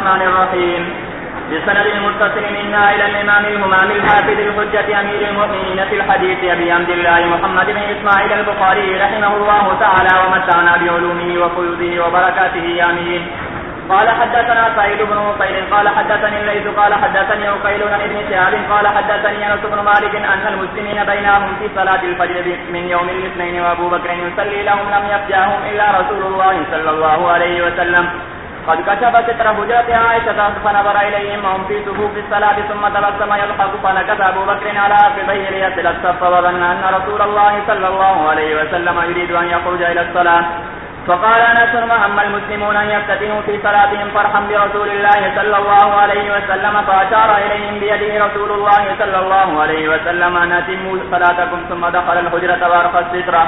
الرحمن الرحيم. بسند المتصل منا إلى الإمام الهمام الحافظ الحجة أمير المؤمنين في الحديث أبي عبد الله محمد بن إسماعيل البخاري رحمه الله تعالى ومتعنا بعلومه وفيوضه وبركاته آمين. قال حدثنا سعيد بن عقيل قال حدثني الليث قال حدثني عقيل عن ابن شهاب قال حدثني أنس بن مالك أن المسلمين بينهم في صلاة الفجر من يوم الاثنين وأبو بكر يصلي لهم لم يفجأهم إلا رسول الله صلى الله عليه وسلم قد كشف ستر حجرة عائشة فنظر إليهم وهم في صفوف الصلاة ثم تبسم يضحك فنكث أبو بكر على عقبيه ليصل الصف وظن أن رسول الله صلى الله عليه وسلم يريد أن يخرج إلى الصلاة فقال أنس أما المسلمون أن يفتتنوا في صلاتهم فرحا برسول الله صلى الله عليه وسلم فأشار إليهم بيده رسول الله صلى الله عليه وسلم أن أتموا صلاتكم ثم دخل الحجرة وأرخى السترة.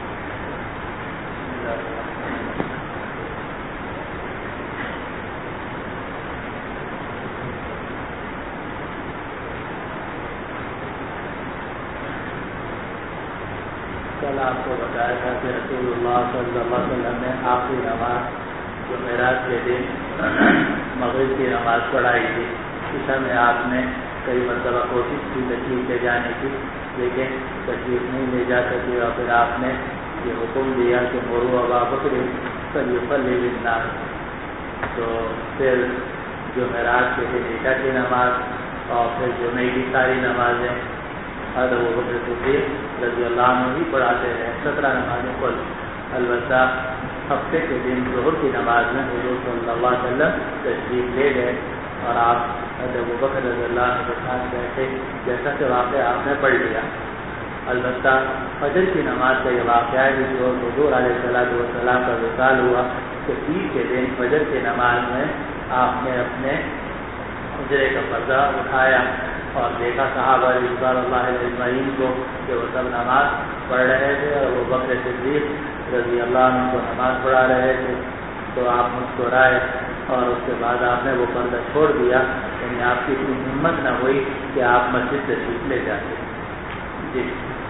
کل آپ کو بتایا تھا کہ رسول اللہ صلی اللہ علیہ وسلم نے آخری نماز جو معراج کے دن مغرب کی نماز پڑھائی تھی، اس میں آپ نے کئی مرتبہ کوشش کی تشریف لے جانے کی، لیکن تشریف نہیں لے جا سکی اور پھر آپ نے یہ حکم دیا کہ مرو ابا بکر فلیصلی بالناس. تو پھر جو معراج کے دن عشاء کی نماز اور پھر جمعے کی ساری نمازیں حضرت ابوبکر صدیق رضی اللہ عنہ ہی پڑھاتے رہے، 17 نمازیں کل. البتہ ہفتے کے دن ظہر کی نماز میں حضور صلی اللہ علیہ وسلم تشریف لے گئے اور آپ حضرت ابوبکر رضی اللہ عنہ کے ساتھ بیٹھے، جیسا کہ واقعہ آپ نے پڑھ لیا. البتہ فجر کی نماز کا یہ واقعہ ہے جو حضور علیہ السلام کا وصال ہوا کہ عید کے دن فجر کی نماز میں آپ نے اپنے حجرے کا پردہ اٹھایا اور دیکھا صحابہ رضوان اللہ علیہ اجمعین کو کہ وہ سب نماز پڑھ رہے تھے اور وہ بکر صدیق رضی اللہ عنہ کو نماز پڑھا رہے تھے. تو آپ مسکرائے اور اس کے بعد آپ نے وہ پردہ چھوڑ دیا، یعنی آپ کی اتنی ہمت نہ ہوئی کہ آپ مسجد تشریف لے جاتے. جی.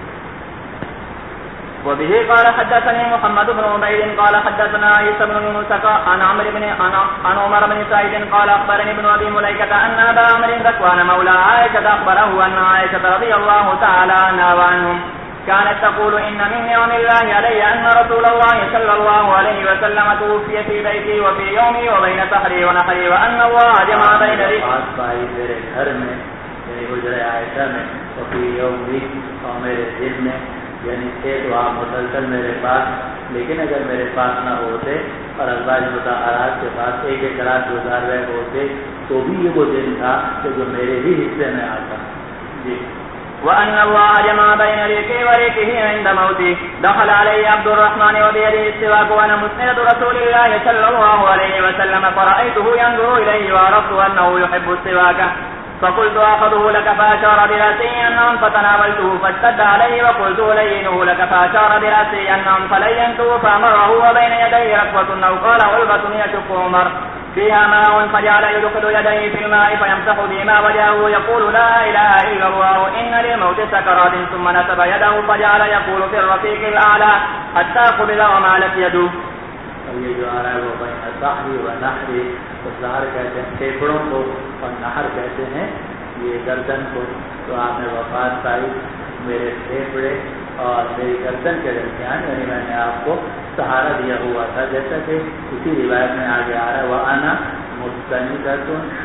وبه قال حدثني محمد بن عبيد قال حدثنا عيسى بن يونس عن عمر بن سعيد قال أخبرني ابن أبي مليكة أن أبا عمرو ذكوان مولى عائشة أخبره أن عائشة رضي الله تعالى عنها وعنهم كانت تقول إن من نعم الله علي أن رسول الله صلى الله عليه وسلم توفي في بيتي وفي يومي وبين سحري ونحري وأن الله جمع بين ذلك. میرے گھر میں یعنی حجرہ عائشہ میں وفی یومی اور میرے دل میں، یعنی تھے تو آپ مسلسل میرے پاس، لیکن اگر میرے پاس نہ ہوتے اور ازواج مطہرات کے پاس ایک ایک رات گزار رہے ہوتے تو بھی یہ وہ دن تھا کہ جو میرے ہی حصے میں آتا. جی. وأن الله جمع بين ريقي وريقه عند موتي. دخل علي عبد الرحمن وبيده السواك وأنا مسند رسول الله صلى الله عليه وسلم فرأيته ينظر إليه وعرفت أنه يحب السواك فقلت أخذه لك فأشار برأسه أنهم فتناولته فاشتد عليه وقلت لينه لك فأشار برأسه أنهم فلينته فأمره وبين يديه ركوة أو قال غلبة يشق عمر فيها ماء فجعل يدخل يديه في الماء فيمسح بهما وجهه يقول لا إله إلا الله إن للموت سكرات ثم نسب يده فجعل يقول في الرفيق الأعلى حتى قبل ومالت يده. یہ جو آ رہا ہے وہ بین سحری و نحری، تو سحر کہتے ہیں پھیپھڑوں کو اور نحر کہتے ہیں یہ گردن کو. تو آپ نے وفات پائی میرے پھیپھڑے اور میری گردن کے درمیان، یعنی میں نے آپ کو سہارا دیا ہوا تھا، جیسا کہ اسی روایت میں آگے آ رہا ہے وَأَنَا مُسْتَنِدَةٌ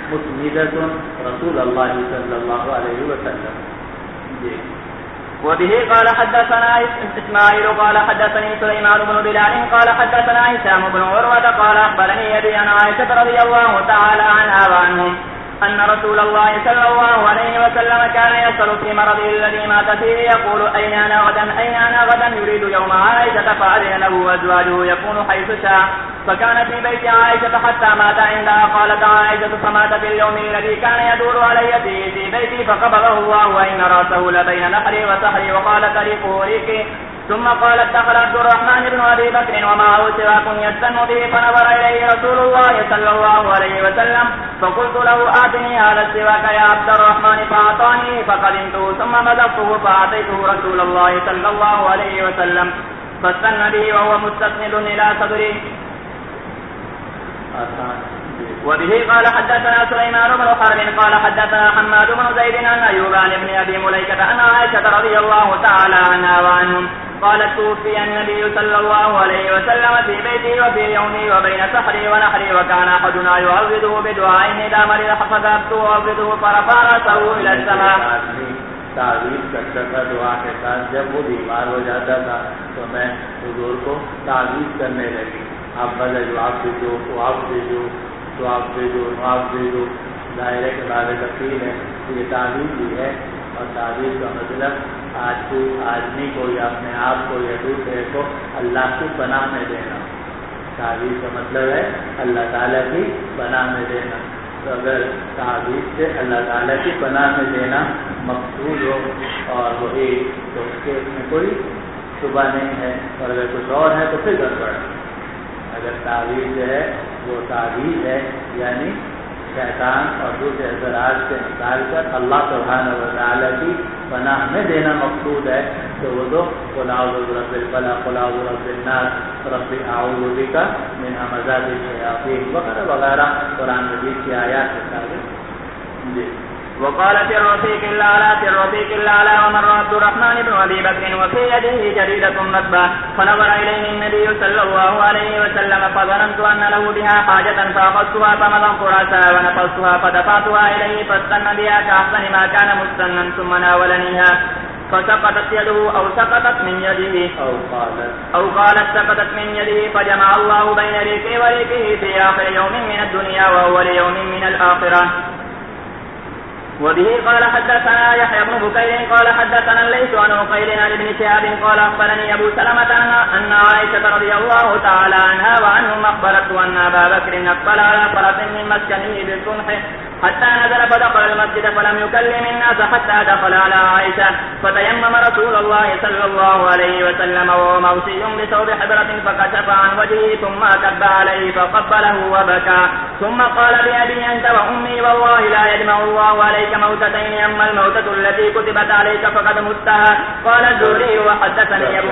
رسول اللہ صلی اللہ علیہ وسلم. جی. وبه قال حدثنا إسماعيل قال حدثني سليمان بن بلال قال حدثنا هشام بن عروة قال أخبرني أبي عن عائشة رضي الله تعالى عنها وعنهم أن رسول الله صلى الله عليه وسلم كان يسأل في مرضه الذي مات فيه يقول أين أنا غدا يريد يوم عائشة فأذن له أزواجه يكون حيث شاء فكان في بيت عائشة حتى مات عندها. قالت عائشة فمات في اليوم الذي كان يدور علي فيه في بيتي فقبضه الله وإن رأسه لبين نحري وسحري وقال طريقه ريقي. ثم قالت دخل عبد الرحمن بن أبي بكر ومعه سواك يستن به فنظر إليه رسول الله صلى الله عليه وسلم فقلت له آتني هذا السواك يا عبد الرحمن فأعطاني فقدمته ثم مزقته فأعطيته رسول الله صلى الله عليه وسلم فاستن به وهو مستسند إلى صدره. وبه قال حدثنا سليمان بن حرب قال حدثنا حماد بن زيد عن أيوب عن ابن أبي مليكة أن عائشة رضي الله تعالى عنها وعنهم قالت توفي النبي صلى الله عليه وسلم في بيته وفي يومي وبين سحري ونحري وكان أحدنا يعوذه بدعاء إذا مرض فذهبت أعوذه فرفع رأسه إلى السماء. تعویذ کرتا تھا دعا کے ساتھ. جب وہ بیمار ہو جاتا تھا تو میں حضور کو تعویذ کرنے لگی. آپ بھلے جو آپ دے دو تو آپ دے دو تو آپ دے دو آپ دے دو. ظاہر کے بارے تفصیل ہے یہ تعویذ بھی ہے. اور تعویذ کا مطلب آدمی کو یا اپنے آپ کو یا دوسرے کو اللہ کی پناہ میں دینا. تعویذ کا مطلب ہے اللہ تعالیٰ کی پناہ میں دینا. تو اگر تعویذ سے اللہ تعالیٰ کی پناہ میں دینا مقصود ہو اور وہی تو اس کے اس میں کوئی شبہ نہیں ہے. اور اگر کچھ اور ہے تو پھر گڑبڑ. اگر تعویذ جو ہے وہ تعویذ ہے یعنی شیطان اور دوسرے اثرات سے نکال کر اللہ سبحانہ و تعالیٰ کی پناہ میں دینا مقصود ہے تو وہ تو قل اعوذ برب الفلق قل اعوذ برب الناس رب اعوذ بک من همزات الشیاطین وغیرہ وغیرہ قرآن مجید کی آیات کے ساتھ. جی. وقال في الرفيق الأعلى ومر عبد الرحمن بن أبي بكر وفي يده جريدة مطبع فنظر إليه النبي صلى الله عليه وسلم فظننت أن له بها حاجة فأخذتها فمضمت رأسها ونفضتها فدفعتها إليه فاستنى بها كأحسن ما كان مستنا ثم ناولنيها فسقطت يده أو سقطت من يده أو قالت سقطت من يده فجمع الله بين ريقه وريقه في آخر يوم من الدنيا وأول يوم من الآخرة. وبه قال حدثنا يحيى بن بكير قال حدثنا الليث عن عقيل عن ابن شهاب قال أخبرني أبو سلمة أن عائشة رضي الله تعالى عنها وعنهم أخبرته أن أبا بكر أقبل على فرس من مسكنه بالصبح حتى نزل فدخل المسجد فلم يكلم الناس حتى دخل على عائشة فتيمم رسول الله صلى الله عليه وسلم وهو موصي بثوب حبرة فكشف عن وجهه ثم كب عليه فقبله وبكى ثم قال بأبي أنت وأمي والله لا يجمع الله عليك موتتين أما الموتة التي كتبت عليك فقد متها. قال الزهري وحدثني أبو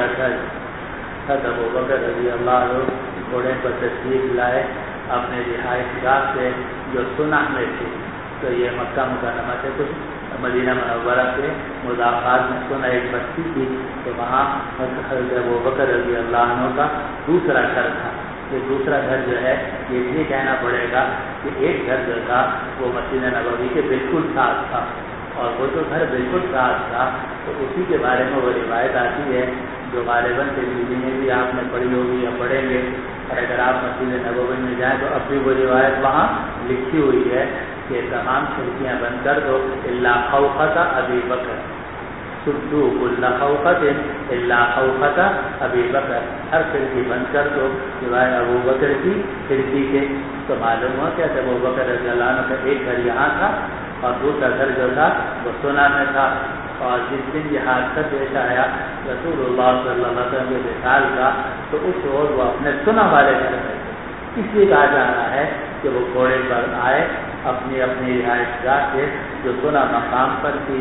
بکر رضی اللہ عنہ گھوڑے پر تشریف لائے اپنے رہائش گاہ سے جو سنح میں تھی. تو یہ مکہ مکرمہ سے کچھ مدینہ منورہ سے مضافات میں سنح ایک بستی تھی. تو وہاں حضرت ابو بکر رضی اللہ عنہ کا دوسرا گھر تھا. یہ دوسرا گھر جو ہے یہ بھی کہنا پڑے گا کہ ایک گھر جو تھا وہ مسجد نبوی کے بالکل ساتھ تھا اور وہ جو گھر بالکل ساتھ تھا تو اسی کے بارے میں وہ روایت آتی ہے جو غالباً ترمذی میں بھی آپ نے پڑھی ہوگی یا پڑھیں گے. اور اگر آپ مسجد نبوی میں جائیں تو اب بھی وہ روایت وہاں لکھی ہوئی ہے کہ تمام کھڑکیاں بند کر دو الا خوفۃ ابی بکر سدو کل خوفۃ الا خوفۃ ابی بکر. ہر کھڑکی بند کر دو سوائے ابو بکر کی کھڑکی کے. تو معلوم ہوا کہ ابو بکر رضی اللہ عنہ کا ایک گھر یہاں تھا اور دوسرا گھر جو تھا وہ سنا میں تھا. اور جس دن یہ حادثہ پیش آیا رسول اللہ صلی اللہ علیہ وسلم کے وصال کا تو اس روز وہ اپنے سنا والے گھر میں تھے. اس لیے کہا جا رہا ہے کہ وہ گھوڑے پر آئے اپنی رہائش گاہ سے جو سنا مقام پر تھی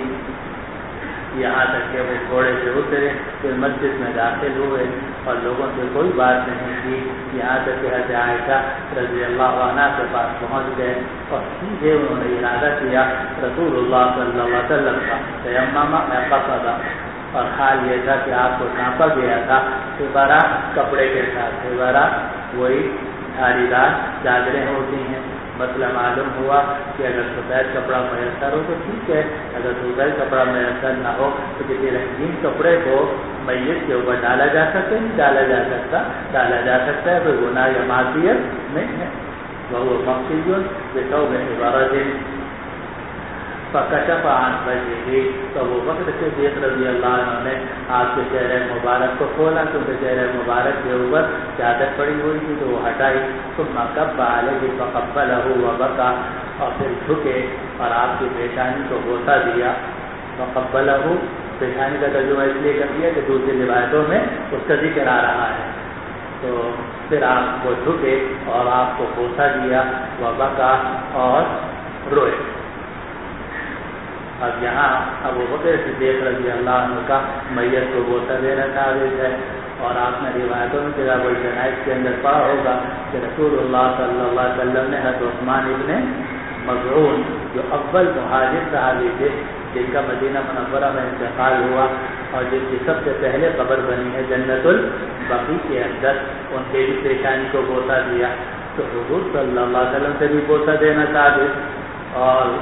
یہاں تک کہ وہ گھوڑے سے اترے پھر مسجد میں داخل ہوئے اور لوگوں سے کوئی بات نہیں کی یہاں تک کہ حضرت عائشہ رضی اللہ عنہ کے پاس پہنچ گئے اور سیدھے انہوں نے ارادہ کیا رسول اللہ صلی اللہ علیہ وسلم کا تیمم قصدا. اور حال یہ تھا کہ آپ کو ڈھانپا گیا تھا دوبارہ کپڑے کے ساتھ. دوبارہ وہی دھاری دار چادریں ہوتی ہیں. مطلب معلوم ہوا کہ اگر سفید کپڑا میسر ہو تو ٹھیک ہے, اگر سفید کپڑا میسر نہ ہو تو کسی رنگین کپڑے کو میت کے اوپر ڈالا جا سکتا ہے, نہیں ڈالا جا سکتا, ڈالا جا سکتا ہے, کوئی گناہ یا معصیت نہیں ہے. وہ مقصد بتوب عبارت فکشف عن وجهه. تو وہ وقت صدیق رضی اللہ عنہ نے آپ کے چہرے مبارک کو کھولا کیونکہ چہرے مبارک کے اوپر چادر پڑی ہوئی تھی تو وہ ہٹائی. ثم کب علیہ فقبلہ وبکا. اور پھر جھکے اور آپ کی پیشانی کو بوسہ دیا. فقبلہ پیشانی کا ترجمہ اس لیے کر دیا کہ دوسری روایتوں میں اس کا ذکر آ رہا ہے. تو پھر آپ کو جھکے اور آپ کو بوسہ دیا وبکا اور روئے. اب یہاں ابو بکر صدیق رضی اللہ عنہ کا میت کو بوسہ دینا ثابت ہے، اور آپ نے روایتوں میں کتاب الجنائز کے اندر پڑھا ہوگا کہ رسول اللہ صلی اللہ علیہ وسلم نے حضرت عثمان ابن مظعون جو اول مہاجر صحابی تھے جن کا مدینہ منورہ میں انتقال ہوا اور جن کی سب سے پہلے قبر بنی ہے جنت البقیع کے اندر، ان کے بھی پیشانی کو بوسہ دیا، تو حضور صلی اللہ علیہ وسلم سے بھی بوسہ دینا ثابت، اور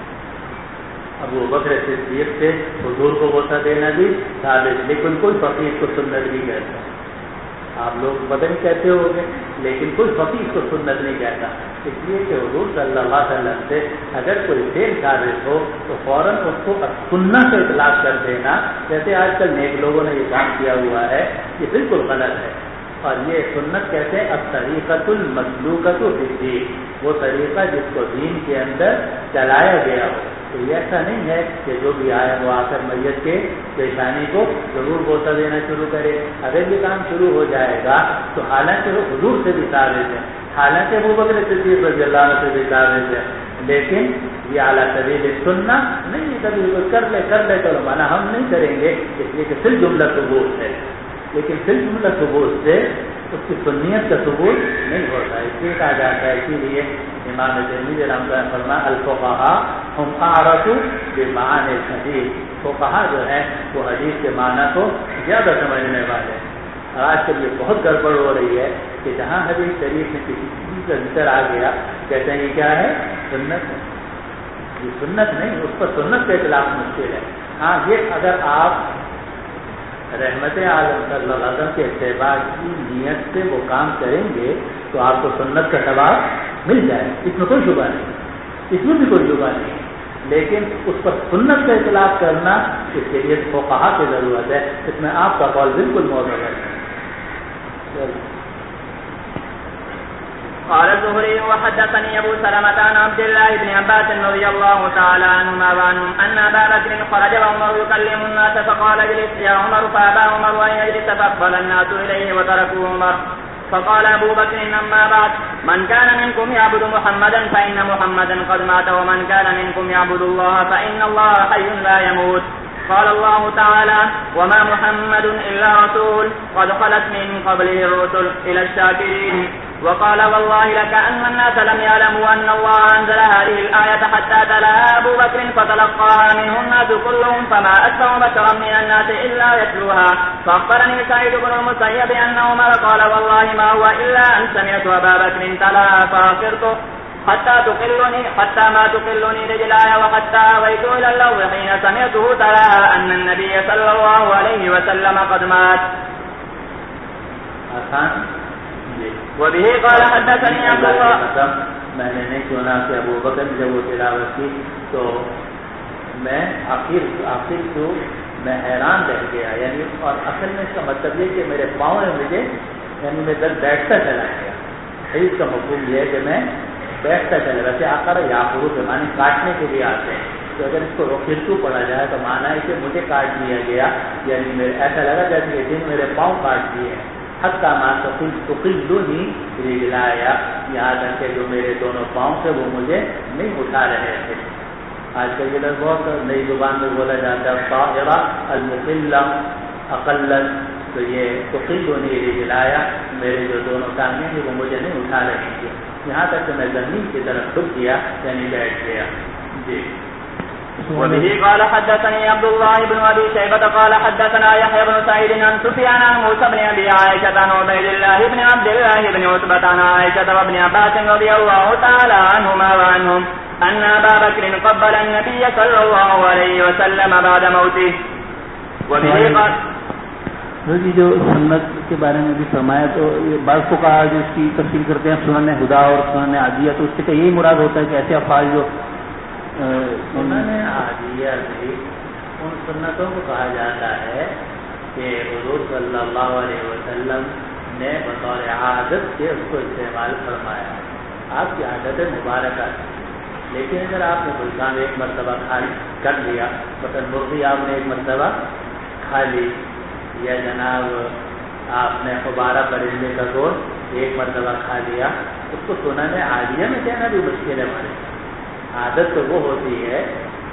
ابو بکر صدیق سے حضور کو بوسہ دینا بھی ثابت، لیکن کوئی فقیر کو سنت نہیں کہتا۔ آپ لوگ بدن کہتے ہو گے، لیکن کوئی فقیر کو سنت نہیں کہتا، اس لیے کہ حضور صلی اللہ علیہ وسلم سے اگر کوئی فعل ثابت ہو تو فوراً اس کو سنت سے اطلاق کر دینا، جیسے آج کل نیک لوگوں نے یہ کام کیا ہوا ہے، یہ بالکل غلط ہے، اور یہ سنت کہتے ہیں الطریقۃ المسلوکۃ فی الدین، وہ طریقہ جس کو دین کے اندر چلایا گیا ہو۔ تو یہ ایسا نہیں ہے کہ جو بھی آئے وہ آ کر میت کے پیشانی کو ضرور بوسہ دینا شروع کرے۔ اگر یہ کام شروع ہو جائے گا تو حالانکہ وہ حضور سے بھی ثابت ہے، حالانکہ ابو بکر صدیق رضی اللہ عنہ سے بھی ثابت ہے، لیکن یہ اعلیٰ سبیل سنت نہیں ہے، کبھی کر لے چلو مانا ہم نہیں کریں گے، اس لیے کہ فی الجملہ ثبوت ہے، لیکن فی الجملہ ثبوت سے اس کی سنیت کا ثبوت نہیں ہوتا، اس لیے کہا جاتا ہے، اسی لیے امام ترمذی رحمۃ اللہ فرمایا الفقہاء ہم اعرف بمعانی الحدیث، فقہا جو ہے وہ حدیث کے معنی کو زیادہ سمجھنے والے ہیں۔ آج کل یہ بہت گڑبڑ ہو رہی ہے کہ جہاں حدیث شریف میں کسی چیز کا ذکر آ گیا کہتے ہیں یہ کیا ہے، سنت ہے، یہ سنت نہیں، اس پر سنت کا اطلاق مشکل ہے۔ ہاں یہ اگر آپ رحمت عالم صلی اللہ علیہ وسلم کے اتباع کی نیت سے وہ کام کریں گے تو آپ کو سنت کا ثواب مل جائے، اس میں کوئی شبہ نہیں، اس میں بھی کوئی شبہ نہیں، لیکن اس پر سنت کا اطلاق کرنا اس کے لیے فقہا کی ضرورت ہے، اس میں آپ کا قول بالکل موجود ہے۔ قال الزهري وحدثني ابو سلمة عن عبد الله بن عباس رضي الله تعالى عنهما وعنهم ان ابا بكر خرج وعمر يكلم الناس فقال اجلس يا عمر، فابى عمر ان يجلس فاقبل الناس اليه وتركوه عمر، فقال ابو بكر اما بعد من كان منكم يعبد محمدا فان محمدا قد مات، ومن كان منكم يعبد الله فان الله حي لا يموت. قال الله تعالى وما محمد الا رسول قد خلت من قبله الرسل الى الشاكرين. وقال والله لكأن الناس لم يعلموا أن الله أنزل هذه الآية حتى تلاها أبو بكر فتلقاها منه الناس كلهم فما أكثر بشرا من الناس إلا يتلوها. فأخبرني سعيد بن المسيب أن عمر قال والله ما هو إلا أن سمعت أبا بكر تلاها فأخرت حتى ما تقلني رجلاي وحتى أويت إلى اللوح حين سمعته تلاها أن النبي صلى الله عليه وسلم قد مات. وبه قال حدثني عبد الله. میں نے نہیں سنا کہ ابو بکر نے جب وہ تلاوت کی تو میں آخر تو میں حیران رہ گیا، یعنی اور اصل میں اس کا مطلب یہ کہ میرے پاؤں میں مجھے یعنی میں درد بیٹھتا چلا گیا، اس کا مفہوم یہ ہے کہ میں بیٹھتا چلا، ویسے آخر یا پورو کے معنی کاٹنے کے لیے آتے ہیں، تو اگر اس کو روکرتو پڑھا جائے تو مانا ہے کہ مجھے کاٹ دیا گیا، یعنی ایسا لگا جیسے کہ دن میرے پاؤں کاٹ دیے ہیں، حتیٰ ما تقلنی رجلایا، یہاں تک کہ جو میرے دونوں پاؤں سے وہ مجھے نہیں اٹھا رہے تھے۔ آج کل یہ لفظ بہت نئی زبان میں بولا جاتا ہے الطاہرہ المقلم اقلت، تو یہ تقلنی رجلایا، میرے جو دونوں ٹانگیں تھیں وہ مجھے نہیں اٹھا رہی تھی، یہاں تک کہ میں زمین کی طرف جھک گیا یعنی بیٹھ گیا۔ جی وبه قال حدثني عبد الله بن ابي شيبه قال حدثنا يحيى بن سعيد عن سفيان عن موسى بن ابي عائشه عن عبيد الله بن عبد الله بن عتبه عن عائشه وابن عباس رضي الله تعالى عنهما وعنهم ان ابا بكر قبل النبي صلى الله عليه وسلم بعد موته. وبه قال جو سنت کے بارے میں بھی فرمایا تو بعض کو کہا جو اس کی تفصیل کرتے ہیں سنن ہدا اور سنن عادیہ، تو اس سے یہی مراد ہوتا ہے کہ ایسے افعال جو سنن عادیہ بھی ان سنتوں کو کہا جاتا ہے کہ حضور صلی اللہ علیہ وسلم نے بطور عادت کے اس کو استعمال فرمایا، آپ کی عادت مبارکہ تھی، لیکن اگر آپ نے گلزام ایک مرتبہ کر لیا، مثلا مرغی آپ نے ایک مرتبہ کھا لی، یا جناب آپ نے غبارہ پرندے کا گوشت ایک مرتبہ کھا لیا، اس کو سنن عادیہ میں کہنا بھی مشکل ہے ہمارے۔ عادت تو وہ ہوتی ہے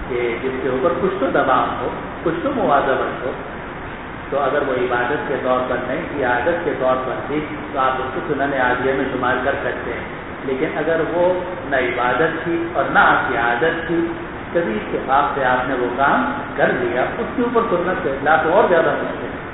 کہ جس کے اوپر کچھ تو دباؤ ہو، کچھ تو مواظبت ہو، تو اگر وہ عبادت کے طور پر نہیں تھی، عادت کے طور پر تھی، تو آپ اس کو سنن عادیہ میں شمار کر سکتے ہیں. لیکن اگر وہ نہ عبادت تھی اور نہ آپ کی عادت تھی، کبھی اتفاق سے آپ نے وہ کام کر لیا، اس کے اوپر سنت کا اطلاق اور زیادہ مشکل ہے.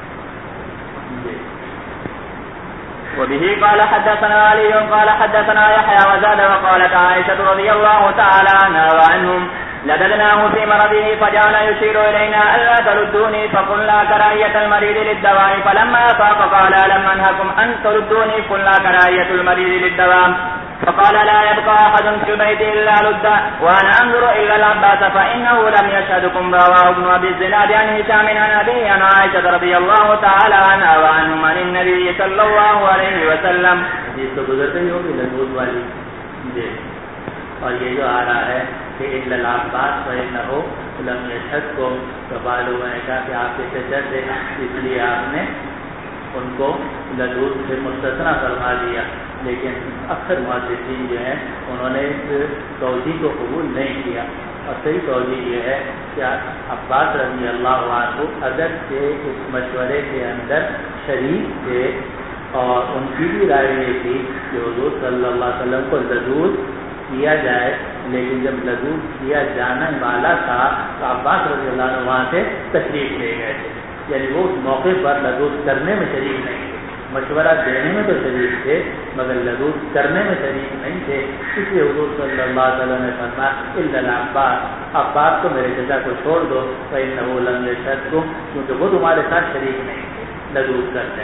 وبه قال حدثنا علي قال حدثنا يحيى وزاد وقالت عائشة رضي الله تعالى عنها وعنهم لددناه في مرضه فجعل يشير إلينا ألا تردوني فقلنا كراهية المريض للدواء فلما أفاق قال لم أنهكم أن تردوني قلنا كراهية المريض للدواء فقال لا يبقى أحد في البيت إلا لدا وأنا أنظر إلى العباس فإنه لم يشهدكم. رواه ابن أبي الزناد عن هشام عن أبيه عن عائشة رضي الله تعالى عنها وعنهم عن النبي صلى الله عليه وسلم. حدیث تو گزرتے ہی ہوگی لذوذ والی جی. اور یہ جو آ رہا ہے کہ الا العباس فإنه لم يشهدكم، تو بعض لوگوں نے کہا کہ آپ کے چچا تھے اس لیے آپ نے ان کو لذوذ سے مستثنیٰ فرما دیا. لیکن اکثر محدثین جو ہیں انہوں نے اس توجیہ کو قبول نہیں کیا، اور صحیح توجیہ یہ ہے کہ عباس رضی اللہ عنہ اگر سے اس مشورے کے اندر شریک تھے، اور ان کی بھی رائے یہ تھی کہ حضور صلی اللہ علیہ وسلم کو لذوذ کیا جائے، لیکن جب لذوذ کیا جانے والا تھا تو عباس رضی اللہ عنہ وہاں سے تشریف لے گئے تھے. یعنی وہ اس موقع پر لذوذ کرنے میں شریک نہیں تھے، مشورہ دینے میں تو شریک تھے مگر لذوذ کرنے میں شریک نہیں تھے. اس لیے حضور صلی اللہ علیہ وسلم نے فرمایا الا العباس، عباس کو میرے چچا کو چھوڑ دو، فإنه لم يشهدكم، کیونکہ وہ تمہارے ساتھ شریک نہیں تھے لذوذ کرنے.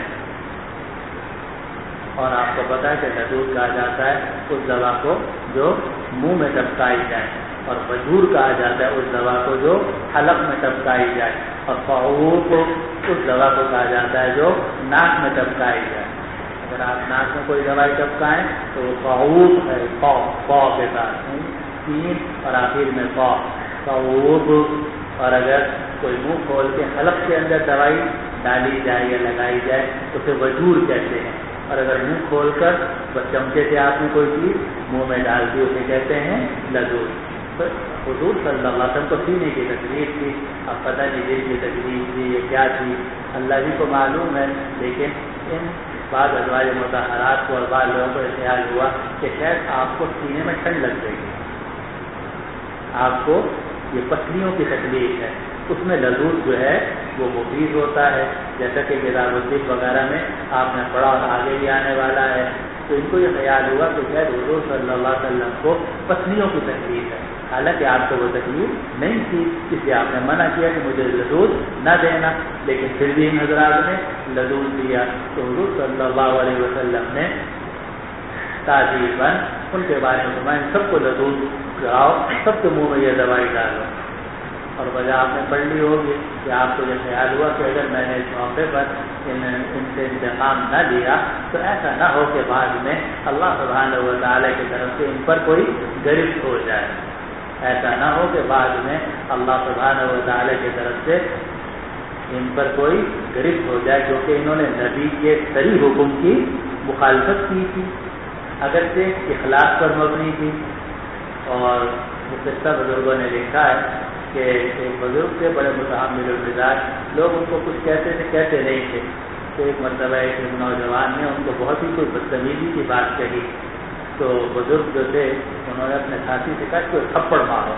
اور آپ کو پتا ہے کہ لذوذ کہا جاتا ہے اس دوا کو جو منہ میں ٹپکائی جائے، اور بجور کہا جاتا ہے اس دوا کو جو حلق میں ٹپکائی جائے، اور فعور کو اس دوا کو کہا جاتا ہے جو ناک میں ٹپکائی جائے. اگر آپ ناک میں کوئی دوائی ٹپکائیں تو وہ فعور ہے، فا کے ساتھ تین اور آخر میں فعور. اور اگر کوئی منہ کھول کے حلق کے اندر دوائی ڈالی جائے یا لگائی جائے تو اسے وجور کہتے ہیں. اور اگر منہ کھول کر بس چمچے سے آپ نے کوئی چیز منہ میں ڈال دی اسے کہتے ہیں لذوذ. حضور صلی اللہ علیہ وسلم کو سینے کی تکلیف تھی، اب پتہ نہیں دل کی تکلیف تھی یہ کیا تھی اللہ جی کو معلوم ہے. لیکن ان بعض ازواج مطہرات کو اور بعض لوگوں کو خیال ہوا کہ شاید آپ کو سینے میں ٹھنڈ لگ گئی، آپ کو یہ پسلیوں کی تکلیف ہے، اس میں لذوذ جو ہے وہ مفید ہوتا ہے. جیسا کہ کتاب الطب وغیرہ میں آپ نے پڑھا اور آگے بھی آنے والا ہے. تو ان کو یہ خیال ہوا کہ شاید حضور صلی اللہ علیہ وسلم کو پسلیوں کی تکلیف ہے، حالانکہ آپ کو وہ تکلیف نہیں تھی، اس لیے آپ نے منع کیا کہ مجھے لذوذ نہ دینا. لیکن پھر بھی ان حضرات نے لذوذ دیا تو حضور صلی اللہ علیہ وسلم نے تعجیباً ان کے بارے میں فرمایا سب کو لذوذ کراؤ، سب کے منہ میں یہ دوائی ڈالو. اور وجہ آپ نے پڑھ لی ہوگی کہ آپ کو یہ خیال ہوا کہ اگر میں نے اس موقع پر ان سے انتقام نہ لیا تو ایسا نہ ہو کہ بعد میں اللہ سبحانہ و تعالیٰ کی طرف سے ان پر کوئی گرفت ہو جائے. ایسا نہ ہو کہ بعد میں اللہ سبحانہ و تعالیٰ کی طرف سے ان پر کوئی گرفت ہو جائے، کیونکہ انہوں نے نبی کے صریح حکم کی مخالفت کی تھی، اگرچہ اخلاق پر مبنی تھی. اور مقدسہ بزرگوں نے لکھا ہے کہ ایک بزرگ تھے بڑے متحمل المزاج، لوگ ان کو کچھ کہتے تھے کہتے نہیں تھے. تو ایک مرتبہ ایک نوجوان نے ان کو بہت ہی کوئی بدتمیزی کی بات کہی، تو بزرگ جو تھے انہوں نے اپنے ساتھی سے کہا کہ تھپڑ مارو.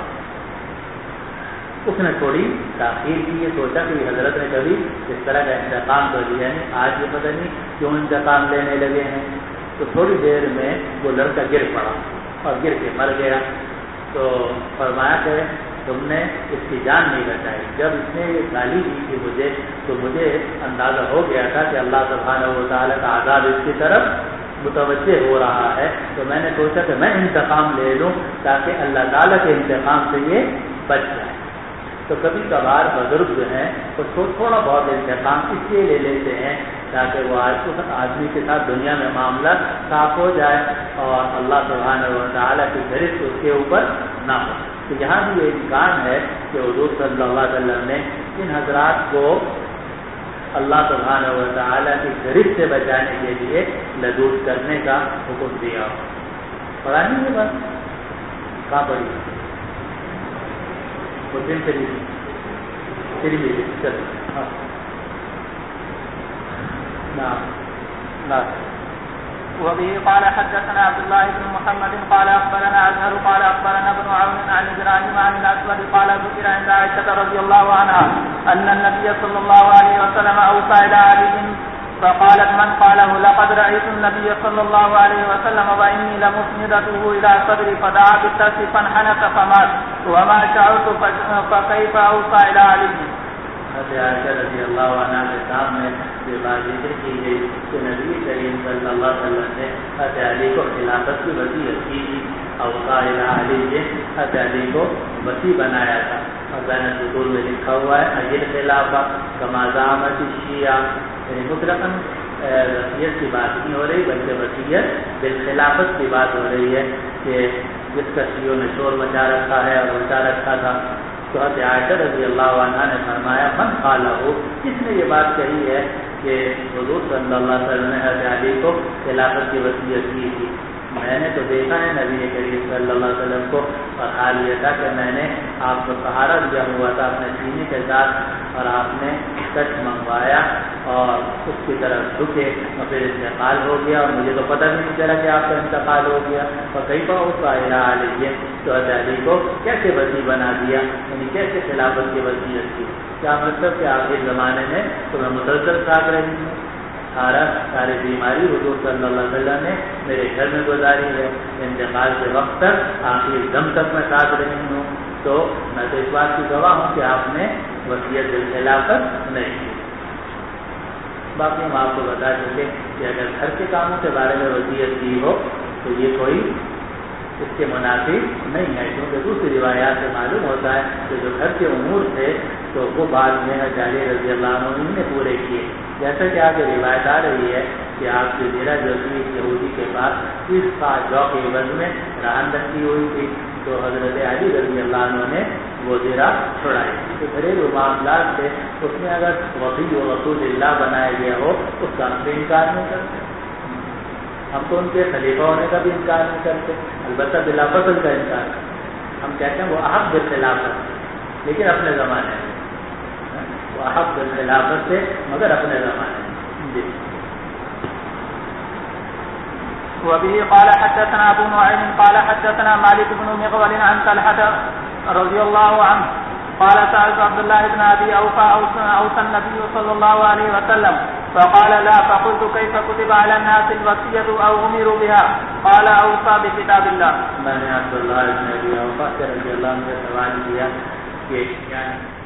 اس نے تھوڑی تاخیر کی، یہ سوچا کہ حضرت نے کبھی اس طرح کا انتقام تو لیا نہیں، آج یہ پتہ نہیں کیوں انتقام لینے لگے ہیں. تو تھوڑی دیر میں وہ لڑکا گر پڑا اور گر کے مر گیا. تو فرمایا کہ تم نے اس کی جان نہیں بچائی. جب اس نے یہ گالی دی تھی مجھے تو مجھے اندازہ ہو گیا تھا کہ اللہ سبحانہ و تعالیٰ کا عذاب اس کی طرف متوجہ ہو رہا ہے، تو میں نے سوچا کہ میں انتقام لے لوں تاکہ اللہ تعالیٰ کے انتقام سے یہ بچ جائے. تو کبھی کبھار بزرگ جو ہیں وہ تھوڑا بہت انتقام اس لیے لے لیتے ہیں تاکہ وہ آدمی کے ساتھ دنیا میں معاملہ صاف ہو جائے اور اللہ سبحانہ و تعالیٰ کی گرفت اس کے اوپر نہ ہو. تو یہاں بھی یہ امکان ہے کہ حضور صلی اللہ علیہ وسلم نے ان حضرات کو اللہ سبحانہ و تعالیٰ کی گرفت سے بچانے کے لیے لذوذ کرنے کا حکم دیا. پڑھا نہیں یہ بات کہاں پڑھی؟ مسلم وبه قال حدثنا عبد الله بن محمد قال أخبرنا أزهر قال أخبرنا ابن عون عن إبراهيم عن الأسود قال ذكر عند عائشة رضي الله عنها أن النبي صلى الله عليه وسلم أوصى إلى علي فقالت من قاله لقد رأيت النبي صلى الله عليه وسلم وإني لمسندته إلى صدري فدعا بالترس فانحنف فمات وما شعرت فكيف أوصى إلى علي. عائشہ رضی اللہ عنہ کے سامنے یہ بات ذکر کی گئی کہ نبی کریم صلی اللہ علیہ وسلم نے حضرت علی کو خلافت کی وصیت کی تھی. اوصى إلى علی حضرت علی کو وصی بنایا تھا. اور بین الصدور میں لکھا ہوا ہے اجل خلافہ کما زعمت الشیعہ، یعنی مطلقاً وصیت کی بات نہیں ہو رہی بلکہ وصیت بالخلافت کی بات ہو رہی ہے کہ جس کا شیعوں نے شور مچا رکھا ہے اور مچا رکھا تھا. تو حضرت عائشہ رضی اللہ عنہ نے فرمایا من قالہ، کس نے یہ بات کہی ہے کہ حضور صلی اللہ علیہ وسلم نے حضرت علی کو خلافت کی وصیت کی تھی. میں نے تو دیکھا ہے نبی کریم صلی اللہ علیہ وسلم کو، اور حال یہ تھا کہ میں نے آپ کو سہارا دیا ہوا تھا اپنے سینے کے ساتھ اور آپ نے کچھ منگوایا اور اس کی طرف جھکے اور پھر انتقال ہو گیا اور مجھے تو پتہ بھی نہیں چلا کہ آپ کا انتقال ہو گیا. اور کئی بار اس کا اعلان لیجیے تو حضرت علی کو کیسے وصی بنا دیا، یعنی کیسے خلافت کی وصیت کی. کیا مطلب کہ آخری زمانے میں تو میں مسلسل ساتھ رہی ہوں، ساری بیماری حضور صلی اللہ علیہ وسلم نے میرے گھر میں گزاری ہے، انتقال کے وقت تک آخری دم تک میں ساتھ رہی ہوں. تو میں تو اس بات کی گواہ ہوں کہ آپ نے وصیت بالخلافت نہیں کی. باقی ہم آپ کو بتا چکے کہ اگر گھر کے کاموں کے بارے میں وصیت کی ہو تو یہ کوئی اس کے مناسب نہیں ہے، کیونکہ دوسری روایات سے معلوم ہوتا ہے کہ جو گھر کے امور تھے تو وہ بعد میں علی رضی اللہ عنہ نے پورے کیے. جیسا کہ آگے روایت آ رہی ہے کہ آپ کی زیرہ جو تھی یہودی کے پاس اس کا جو کے عوض میں رہن رکھی ہوئی تھی، تو حضرت علی رضی اللہ عنہ نے وہ زیرہ چھڑائی. تو گھریلو معاملات سے اس میں اگر وفی و رسول اللہ بنایا گیا ہو اس کا ہم سے انکار نہیں کرتے. ہم تو ان کے خلیفہ ہونے کا بھی انکار نہیں کرتے، البتہ بلا فصل کا انکار کرتے. ہم کہتے ہیں وہ احق بالخلافت، لیکن اپنے زمانے میں وہ احق بالخلافت سے مگر اپنے زمانے میں. جی. وبه قال حدثنا ابو نعيم قال حدثنا مالك بن مغول عن طلحة رضي الله عنه قال سألت عبد الله بن أبي أوفى النبي صلى الله عليه وسلم فقال لا، فقلت كيف كتب على الناس الوصية أو أمروا بها؟ قال أوصى بكتاب الله. میں نے عبد اللہ بن ابی اوفى رضی اللہ عنہ سے سوال کیا کہ کیا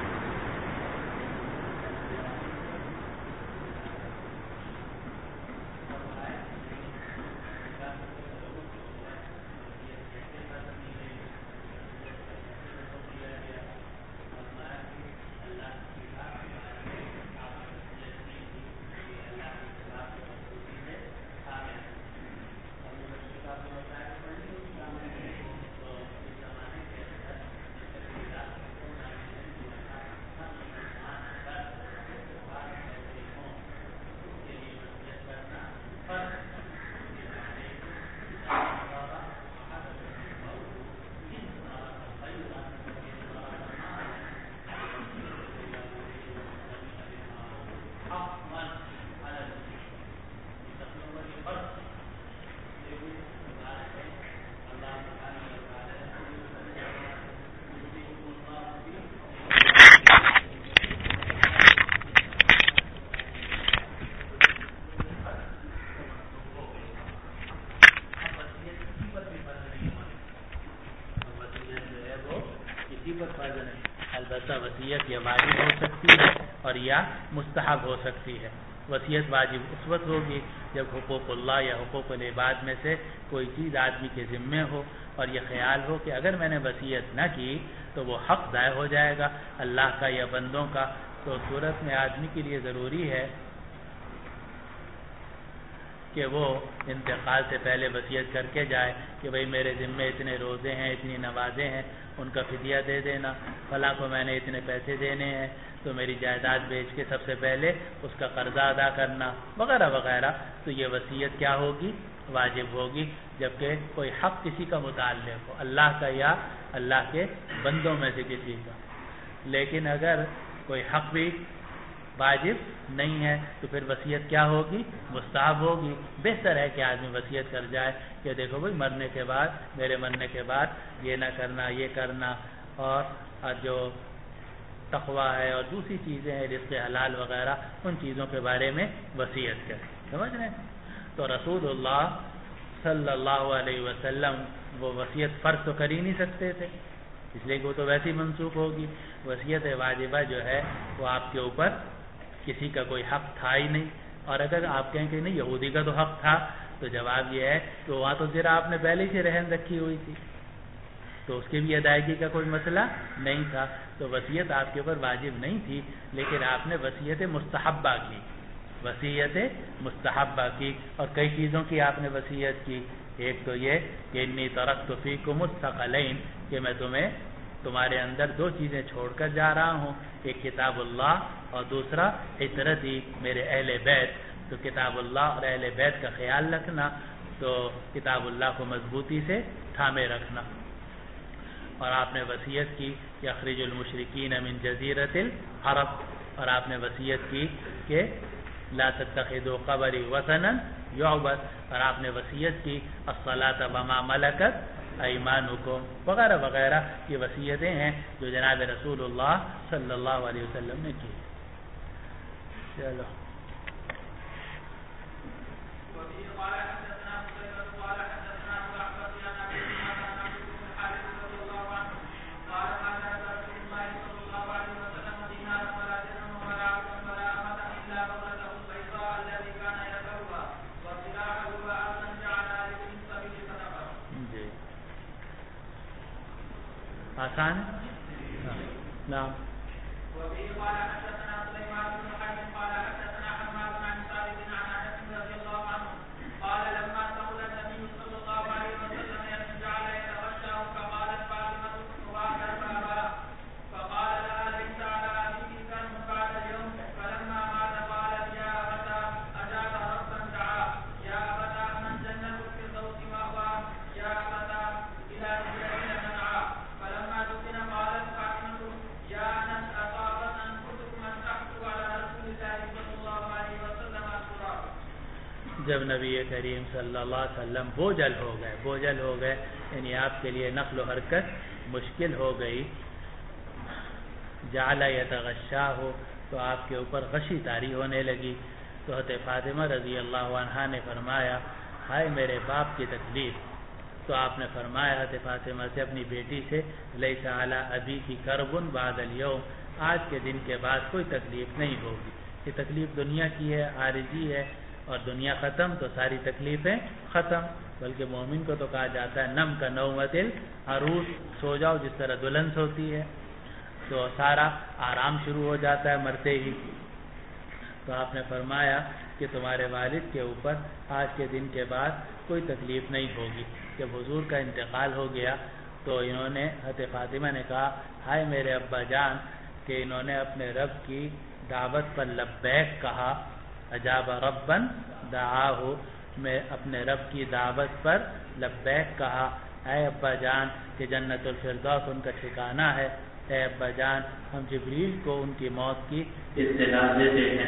وصیت یا واجب ہو سکتی ہے اور یا مستحب ہو سکتی ہے. وصیت واجب اس وقت ہوگی جب حقوق اللہ یا حقوق العباد میں سے کوئی چیز آدمی کے ذمے ہو اور یہ خیال ہو کہ اگر میں نے وصیت نہ کی تو وہ حق ضائع ہو جائے گا اللہ کا یا بندوں کا. تو صورت میں آدمی کے لیے ضروری ہے کہ وہ انتقال سے پہلے وصیت کر کے جائے کہ بھئی میرے ذمے اتنے روزے ہیں، اتنی نمازیں ہیں، ان کا فدیہ دے دینا، فلاں کو میں نے اتنے پیسے دینے ہیں تو میری جائیداد بیچ کے سب سے پہلے اس کا قرضہ ادا کرنا وغیرہ وغیرہ. تو یہ وصیت کیا ہوگی؟ واجب ہوگی جبکہ کوئی حق کسی کا متعلق ہو، اللہ کا یا اللہ کے بندوں میں سے کسی کا. لیکن اگر کوئی حق بھی واجب نہیں ہے تو پھر وصیت کیا ہوگی؟ مستحب ہوگی. بہتر ہے کہ آدمی وصیت کر جائے کہ دیکھو بھائی مرنے کے بعد، میرے مرنے کے بعد یہ نہ کرنا، یہ کرنا، اور جو تقویٰ ہے اور دوسری چیزیں ہیں رزق حلال وغیرہ، ان چیزوں کے بارے میں وصیت کرے. سمجھ رہے ہیں؟ تو رسول اللہ صلی اللہ علیہ وسلم وہ وصیت فرض تو کر ہی نہیں سکتے تھے، اس لیے کہ وہ تو ویسے ہی منسوخ ہوگی. وصیت واجبہ جو ہے وہ آپ کے اوپر کسی کا کوئی حق تھا ہی نہیں. اور اگر آپ کہیں کہ نہیں یہودی کا تو حق تھا، تو جواب یہ ہے کہ وہاں تو ذرا آپ نے پہلے سے رہن رکھی ہوئی تھی، تو اس کی بھی ادائیگی کا کوئی مسئلہ نہیں تھا. تو وصیت آپ کے اوپر واجب نہیں تھی، لیکن آپ نے وصیت مستحبہ کی، وصیت مستحبہ کی. اور کئی چیزوں کی آپ نے وصیت کی. ایک تو یہ کہ انی ترکت فیکم الثقلین، کہ میں تمہارے اندر دو چیزیں چھوڑ کر جا رہا ہوں، ایک کتاب اللہ اور دوسرا عترتی میرے اہل بیت. تو کتاب اللہ اور اہل بیت کا خیال رکھنا، تو کتاب اللہ کو مضبوطی سے تھامے رکھنا. اور آپ نے وصیت کی کہ اخرج المشرکین من جزیرۃ العرب، اور آپ نے وصیت کی کہ لا تتخذوا قبری وثنا یعبد، اور آپ نے وصیت کی الصلاۃ وما ملکت ایمانکم وغیرہ وغیرہ. یہ وصیتیں ہیں جو جناب رسول اللہ صلی اللہ علیہ وسلم نے کی. چلو آسان ہے. نعم. جب نبی کریم صلی اللہ علیہ وسلم بوجھل ہو گئے یعنی آپ کے لیے نقل و حرکت مشکل ہو گئی، جعل یتغشا ہو، تو آپ کے اوپر غشی طاری ہونے لگی. تو حضرت فاطمہ رضی اللہ عنہا نے فرمایا ہائے میرے باپ کی تکلیف. تو آپ نے فرمایا حضرت فاطمہ سے اپنی بیٹی سے لیس علی ابیکی کرب بعد الیوم، آج کے دن کے بعد کوئی تکلیف نہیں ہوگی. یہ تکلیف دنیا کی ہے، عارضی ہے، اور دنیا ختم تو ساری تکلیفیں ختم. بلکہ مومن کو تو کہا جاتا ہے نم کا نومت العروس، سو جاؤ جس طرح دلہن سوتی ہے، تو سارا آرام شروع ہو جاتا ہے مرتے ہی. تو آپ نے فرمایا کہ تمہارے والد کے اوپر آج کے دن کے بعد کوئی تکلیف نہیں ہوگی. جب حضور کا انتقال ہو گیا تو انہوں نے حضرت فاطمہ نے کہا ہائے میرے ابا جان، کہ انہوں نے اپنے رب کی دعوت پر لبیک کہا، اجاب ربن دعاہ، میں اپنے رب کی دعوت پر لبیک کہا. اے ابا جان کہ جنت الفردوس ان کا ٹھکانہ ہے. اے ابا جان ہم جبریل کو ان کی موت کی اطلاع دیتے ہیں.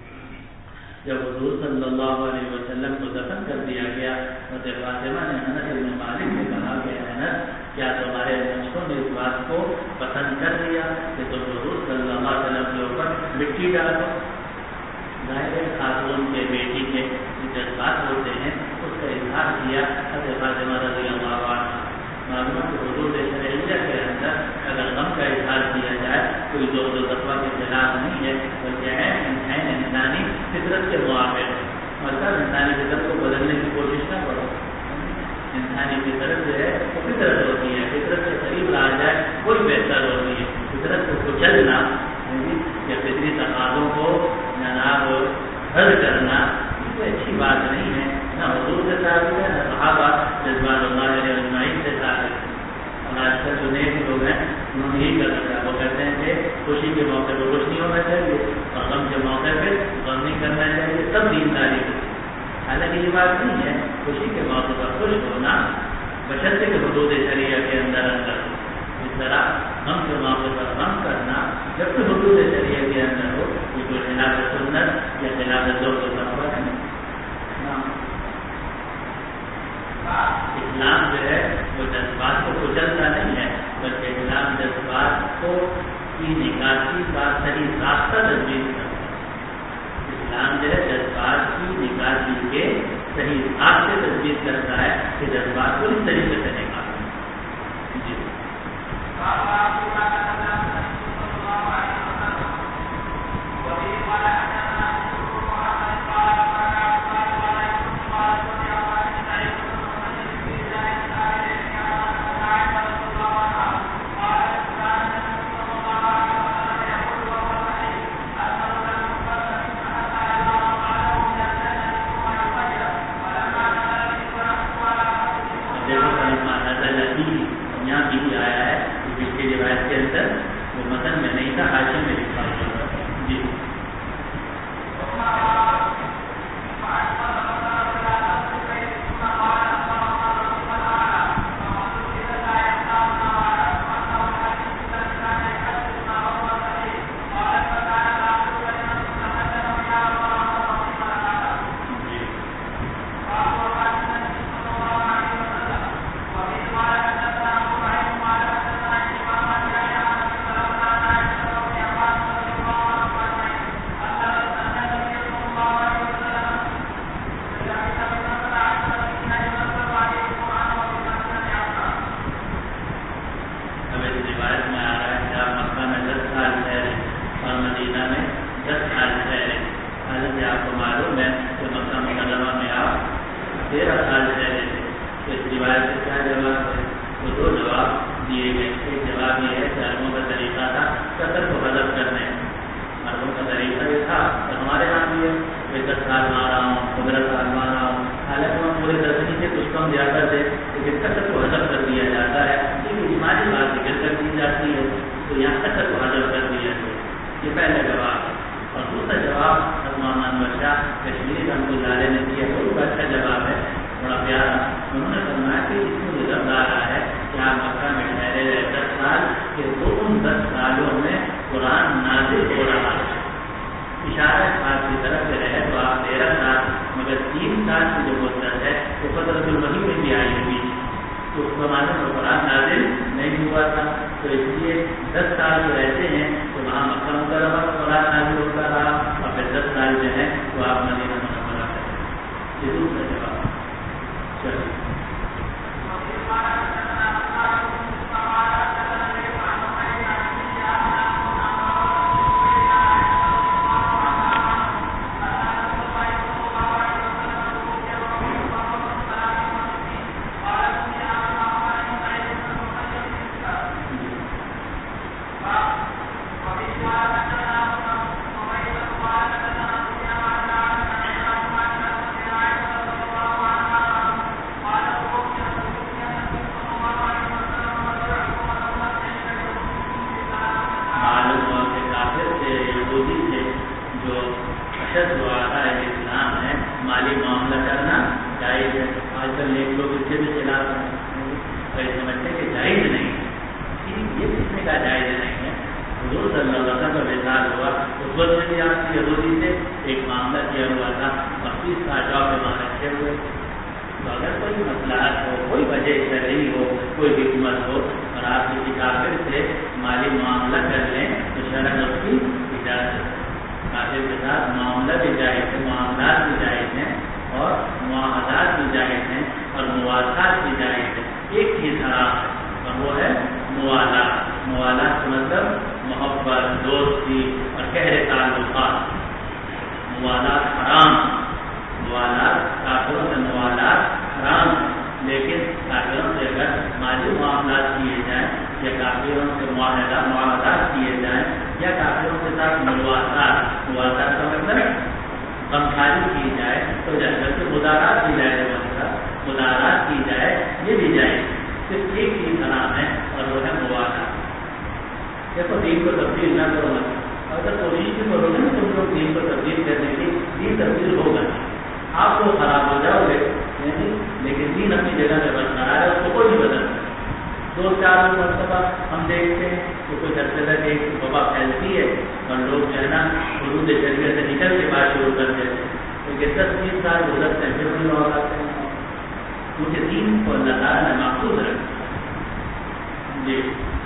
جب حضور صلی اللہ علیہ وسلم کو دفن کر دیا گیا حضرت فاطمہ نے انس بن مالک سے کہا کہ انس کیا تمہارے بچوں نے اس بات کو پسند کر لیا کہ تم حضور صلی اللہ علیہ وسلم کے اوپر مٹی ڈالو؟ ظاہر خاتون کے بیٹی کے جذبات ہوتے ہیں، اس کا اظہار کیا حضرت فاطمہ رضی اللہ عنہ. معلوم کہ حدود شرعیہ کے اندر اگر غم کا اظہار کیا جائے کوئی زور و ضربہ کے خلاف نہیں ہے، بلکہ ہے انسانی فطرت کے موافق ہے. مطلب انسانی فطرت کو بدلنے کی کوشش نہ کرو. انسانی فطرت جو ہے وہ فطرت ہوتی ہے، فطرت کے قریب آ جائے کوئی بہتر ہوتی ہے. فطرت کو کچلنا یا فطری تقاضوں کو جناب حل کرنا کوئی اچھی بات نہیں ہے. نہ حضور سے ثابت ہے، نہ صحابہ رضوان اللہ علیہ اجمعین سے ثابت ہے. آج کل جو نیک لوگ ہیں انہوں نے یہی کر رکھا، وہ کہتے ہیں کہ خوشی کے موقع پہ خوش نہیں ہونا چاہیے اور غم کے موقع پہ غم نہیں کرنا چاہیے، سب دینداری کو. حالانکہ یہ بات نہیں ہے، خوشی کے موقع پر خوش ہونا بشرطے کے حدود شریعہ کے اندر اس طرح غم کے موقع پر غم کرنا جب کہ حدود شریعت کے اندر ہو یہ کوئی خلاف سنت یا خلاف ذوق و ضرورت ہے. اسلام جو ہے وہ جذبات کو کچلتا نہیں ہے بلکہ اسلام جذبات کو کی نکاسی کا صحیح راستہ تجویز کرتا ہے. اسلام جو ہے جذبات کی نکاسی کے صحیح راستے تجویز کرتا ہے کہ جذبات کو اس طریقے سے نکالیں. جی ہم دیکھتے ہیں کہ کچھ عرصے تک ایک وبا پھیلتی ہے اور لوگ جو ہے نا حدود شریعت سے نکل کے بات شروع کر دیتے ہیں، کیونکہ 10-20 سال گزرتے ہیں پھر بھی لوگ آتے ہیں، کیونکہ دین کو اللہ تعالیٰ نے محفوظ رکھا جی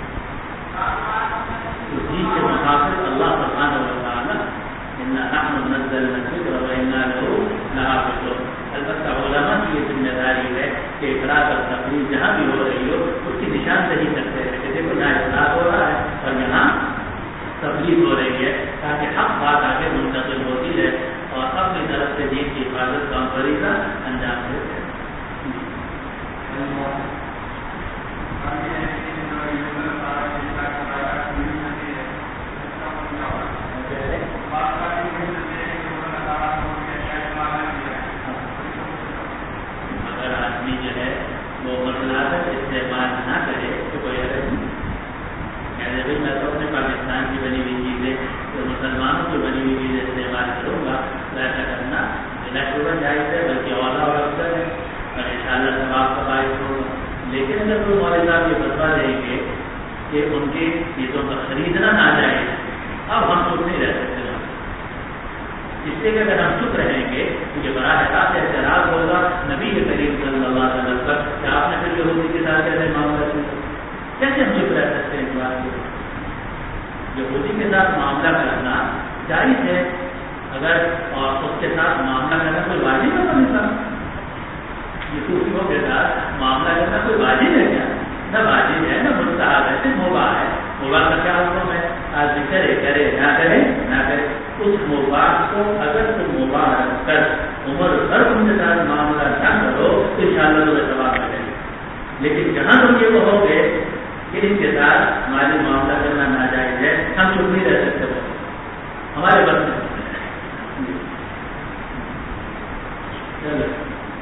دین کے مقابل اللہ سبحانہ و تعالیٰ انا نحن نزلنا الذکر وانا لہ لحافظون۔ البتہ علماء کی یہ ذمہ داری ہے کہ افراد اور تقریر جہاں بھی ہو رہی ہو اس کی نشاندہی کرتے ہیں کہ دیکھو یہاں افراد ہو رہا ہے اور یہاں تقریر ہو رہی ہے، تاکہ حق بات آگے منتقل ہوتی ہے اور اپنی طرف سے دین کی حفاظت کا فریضہ انجام دیتے ہیں۔ اگر آدمی جو ہے وہ مطلب استعمال نہ کرے تو کوئی حرج نہیں، کہتے بھائی میں تو اپنے پاکستان کی بنی ہوئی چیزیں تو مسلمانوں کی بنی ہوئی چیزیں استعمال کروں گا، ایسا کرنا بلا شبہ جائز ہے، بلکہ اولا اور افضل ہے اور انشاءاللہ ثواب کا باعث ہوگا۔ لیکن اگر کوئی مولوی صاحب یہ فتویٰ دیں گے کہ ان کی چیزوں کا خریدنا نہ جائے، اب ہم چپ نہیں رہ سکتے، اس لیے کہ اگر ہم چپ رہیں گے تو یہ براہ راست اعتراض ہوگا نبی کریم صلی اللہ علیہ وسلم پر کہ آپ نے پھر یہودی کے ساتھ کیسے معاملہ کیا، کیسے ہم چپ رہ سکتے ہیں اس بات کو؟ یہودی کے ساتھ معاملہ کرنا جائز ہے اگر اور اس کے ساتھ معاملہ کرنا کوئی واجب ہے سمجھتا، یہودیوں کے ساتھ معاملہ کرنا کوئی واجب ہے کیا؟ نہ واجب ہے نہ مستحب ہے، صرف مباح ہے۔ مباح کا کیا حکم ہے؟ آدمی کرے کرے نہ کرے نہ کرے، اس مباح کو اگر تم مباح رکھ کر عمر بھر ان کے ساتھ معاملہ نہ کرو تو انشاءاللہ تمہیں ثواب ملے گا۔ لیکن جہاں تم یہ کہو گے کہ ان کے ساتھ مالی معاملہ کرنا ناجائز ہے، ہم چپ نہیں رہ سکتے، ہمارے بس میں چلو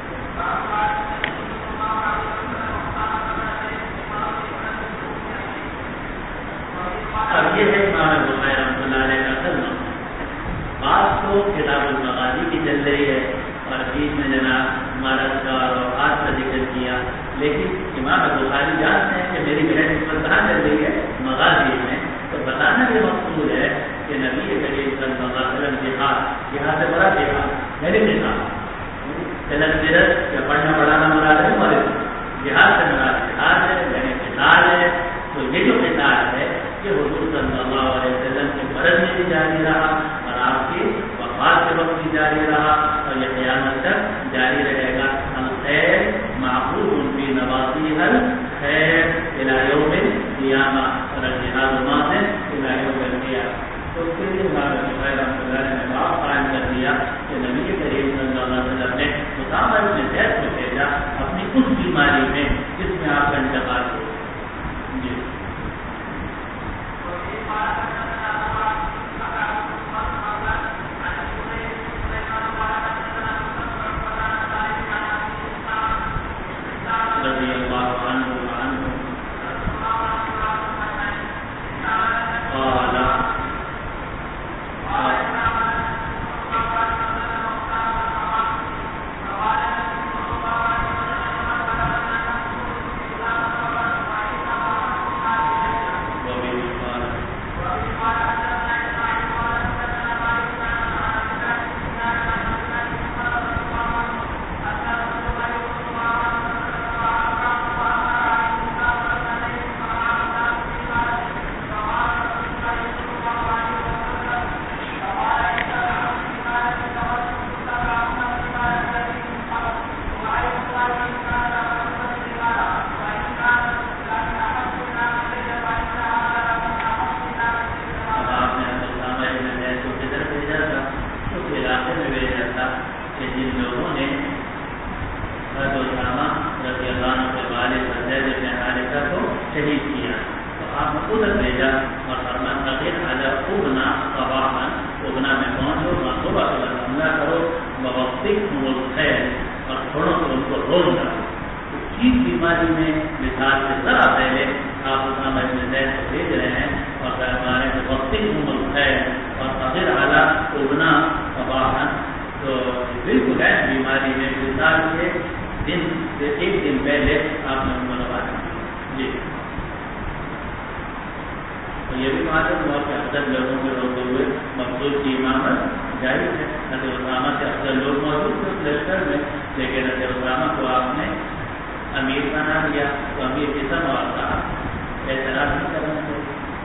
اب یہ ہے امام بخاری رحمۃ اللہ علیہ کا کلمہ۔ بات تو کتاب المغازی کی چل رہی ہے اور بیچ میں جناب مرض کا اور وفات کا ذکر کیا، لیکن امام بخاری جانتے ہیں کہ میری بہن اس پر کہاں چل رہی ہے مغازی میں، تو بتانا یہ مقصود ہے کہ نبی کریم صلی اللہ علیہ وسلم جہاد سے بڑا جہاد میرے جہاد چلن سیرت یا پڑھنا پڑھانا مراد ہے، ہمارے جہاد سے مراد جہاد ہے، یعنی قتال ہے۔ تو یہ جو قتال ہے یہ حضور صلی اللہ علیہ وسلم کے مرض میں بھی جاری رہا اور آپ کی وفات کے وقت بھی جاری رہا اور یہ قیامت تک جاری رہے گا۔ الخیر معقول فی نواصیہ الخیر الی یوم القیامہ اور الجہاد ماضٍ الی یوم القیامہ۔ تو اس کے لیے امام بخاری رحمۃ اللہ علیہ نے باب قائم کر دیا کہ نبی کریم صلی اللہ علیہ وسلم نے اسامہ بن زید کو بھیجا اپنی اس بیماری میں جس میں آپ کا انتقال ہوا۔ جی رضی اللہ عنہ یہ بھی معلوم ہوا کہ افضل لوگوں کے ہوتے ہوئے مقصود کی امامت جائز ہے. حضرت اسامہ سے افضل لوگ موجود تھے اس لشکر میں، لیکن حضرت اسامہ کو آپ نے امیر بنا دیا تو امیر قسم اور تھا اعتراض نہیں کرنا چاہیے.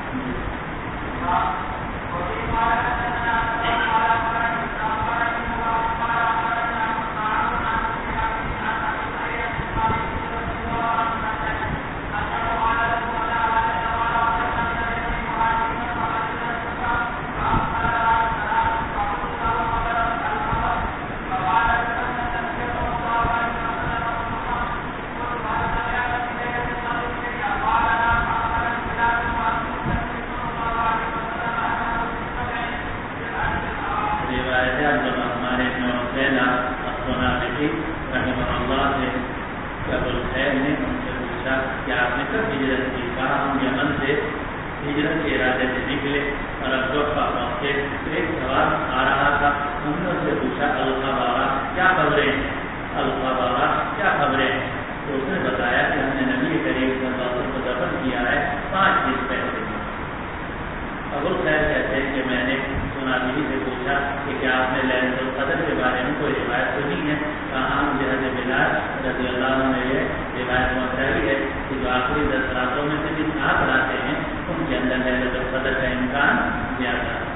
ہجرت کے ارادے سے نکلے اور اب کا موقع ایک سوال آ رہا تھا. ہم نے اس سے پوچھا الخبارہ کیا خبریں، الخبارہ کیا خبریں؟ تو اس نے بتایا کہ ہم نے نبی کریم صلی اللہ علیہ وسلم کو دفن کیا ہے 5 دن پہلے. ابو خیر کہتے ہیں کہ میں نے سنا بیوی سے پوچھا کہ کیا آپ نے لیلۃ القدر کے بارے میں کوئی روایت سنی ہے؟ کہا مجھے حضرت بلال رضی اللہ عنہ نے یہ روایت متعلق ہے کہ جو آخری 10 راتوں میں سے جن 8 راتیں ہیں ان کے اندر لیلۃ القدر کا امکان زیادہ ہے.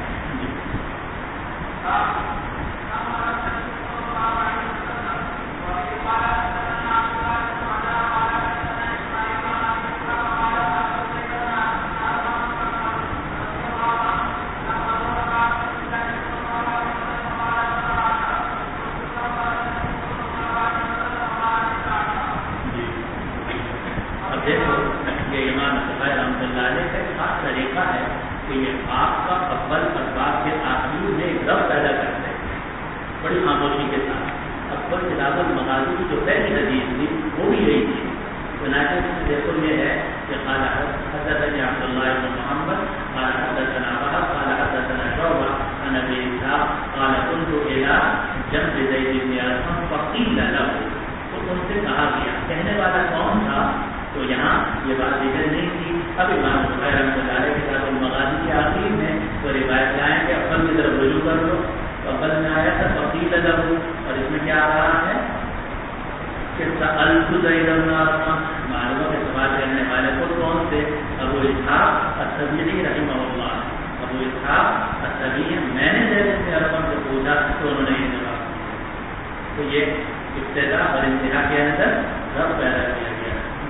بڑی خاموشی کے ساتھ اکبر کتاب المغازی کی جو پہلی حدیث تھی وہ بھی یہی تھی. چنانچہ دیکھو یہ ہے کہ قال حدثنا عبد الله بن محمد قال حدثنا وهب قال حدثنا شعبة عن ابي اسحاق قال كنت الى جنب زيد بن ارقم فقيل له. تو ان سے کہا گیا، کہنے والا کون تھا؟ تو یہاں یہ بات ذکر نہیں تھی. اب امام بخاری رحمۃ اللہ علیہ کتاب المغازی کے آخر میں تو روایت لائیں کہ اول کی طرف رجوع کر لو. اول میں آیا تھا فقیل له اور اس میں کیا آ رہا ہے کہ سألت زید بن ارقم، معلوم ہے سوال کرنے والے کو کون سے؟ ابو اسحاق السبیعی رحمہ اللہ. ابو اسحاق السبیعی، میں نے زید بن ارقم سے پوچھا تو انہوں نے یہ جواب. تو یہ ابتدا اور انتہا کے اندر رب پیدا کیا گیا.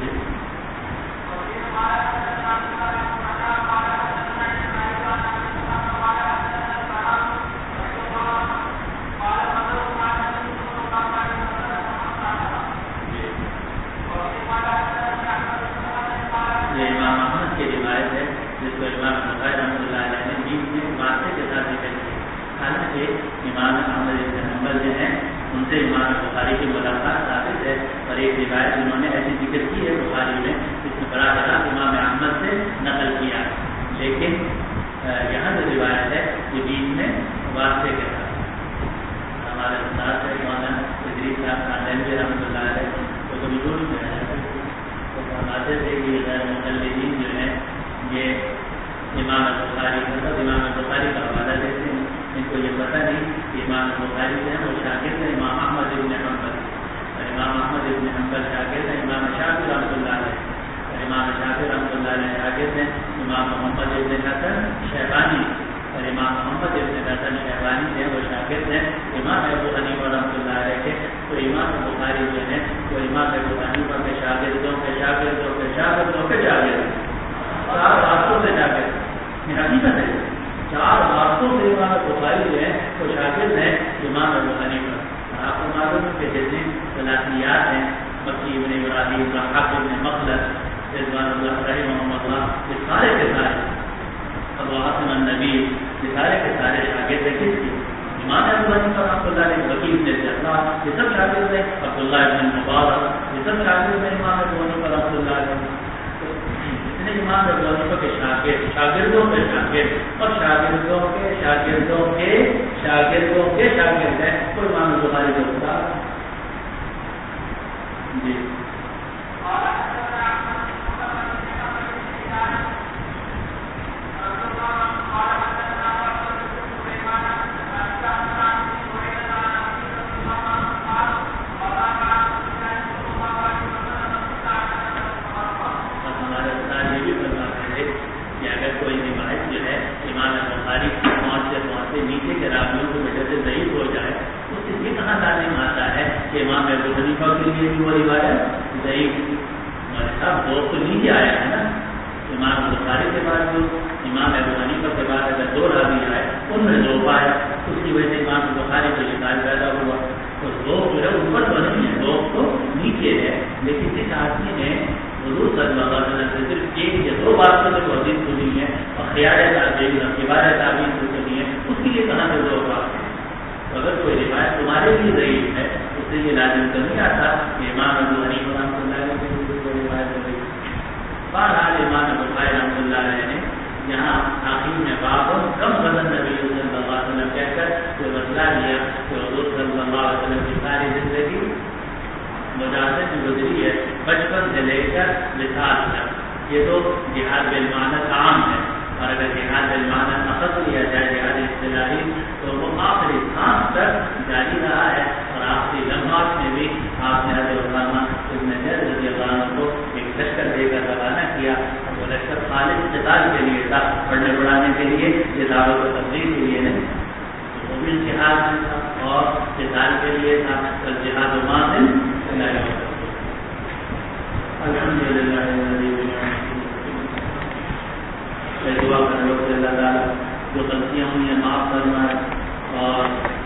امام احمد بن حنبل جو ہیں ان سے امام بخاری کی ملاقات ثابت ہے اور ایک روایت انہوں نے ایسی ذکر کی ہے بخاری میں جس میں براہ راست امام احمد سے نقل کیا. لیکن یہاں جو روایت ہے یہ بیچ میں واسطے کے ساتھ ہمارے استاد ہے مولانا ادریس صاحب خاندانی رحمۃ اللہ علیہ تو کبھی دور تو فرماتے تھے کہ غیر مقلدین جو ہیں یہ امام بخاری مطلب امام بخاری کا حوالہ دیتے ہیں. ان کو یہ پتہ نہیں کہ امام بخاری جو ہے وہ شاگرد ہے امام احمد بن حنبل اور امام احمد بن حنبل شاگرد ہے امام شافعی رحمۃ اللہ علیہ اور امام شافعی رحمۃ اللہ علیہ شاگرد ہیں امام محمد بن حسن شیبانی اور امام محمد بن حسن شیبانی جو ہے وہ شاگرد ہیں امام ابو حنیفہ رحمۃ اللہ علیہ کے. تو امام بخاری جو ہے وہ امام ابو حنیفہ کے شاگردوں کے شاگردوں کے شاگردوں کے شاگرد 4 راستوں سے شاگرد. میرا حقیقت ہے 4 راستوں سے امام بخاری جو ہے وہ شاگرد ہیں امام ابو حنیفہ. آپ کو معلوم ہے کہ جتنے صلاحیات ہیں مکی ابن ابراہیم ضحاک ابن مخلد رضوان اللہ رحمہ اللہ یہ سارے کے سارے ابو عاصم النبی یہ سارے کے سارے شاگرد ہیں کس کی؟ امام ابو حنیفہ رحمۃ اللہ علیہ. وکیل بن جرح یہ سب شاگرد ہیں. عبداللہ بن مبارک یہ سب شاگرد ہیں امام ابو حنیفہ رحمۃ اللہ علیہ. امام ابو حنیفہ کے شاگردوں کے شاگرد اور شاگردوں کے شاگردوں کے شاگردوں کے شاگرد ہیں کوئی امام بخاری کا ہوتا جی. کہ امام ابو حنیفہ کے لیے بھی وہ روایت ضعیف صاحب دو تو نہیں آیا ہے نا. امام بخاری کے بعد جو امام ابو حنیفہ کے بعد اگر دو راوی آئے ان میں دو پایا, اس کی وجہ سے امام بخاری کو شکایت پیدا ہوا. تو دو جو ہے اوپر تو نہیں ہے, دو تو نیچے ہے, لیکن جس آدمی نے حضور صلی اللہ علیہ وسلم سے صرف ایک یا دو باتوں میں حدیث سنی ہے اور خیال تعبیر کبار تعبیر سے سنی ہے, اس کے لیے کہاں سے دو بات ہے. اگر کوئی روایت تمہارے لیے ضعیف ہے اس سے یہ لازم تو نہیں آتا کہ امام ابو حنیفہ رحمۃ اللہ علیہ کی روایت ہے. بہرحال امام بخاری رحمۃ اللہ علیہ نے یہاں آخر میں باب کم وزن نبی صلی اللہ علیہ وسلم کہہ کر جو مسئلہ لیا کہ حضور صلی اللہ علیہ وسلم کی ساری زندگی مجاہدے میں گزری ہے, بچپن سے لے کر وصال تک. یہ تو جہاد بالمعنی عام ہے, اور اگر جہاد بالمعنی اخذ لیا جائے جہاد اصطلاحی تو وہ آخری سانس تک جاری رہا ہے. اور آخری لمحات میں بھی آپ نے حضرت علامہ ابن زید رضی اللہ عنہ کو ایک لشکر دے کر روانہ کیا. وہ لشکر خالص قتال کے لیے تھا, پڑھنے پڑھانے کے لیے, یہ دعوت و تبلیغ کے لیے نہیں. وہ بھی جہاد میں تھا اور قتال کے لیے تھا. جہاد و ماضل الحمد للہ دعا کرنے سے اللہ تعالیٰ جو غلطیاں ہوئی ہیں معاف فرمائے, اور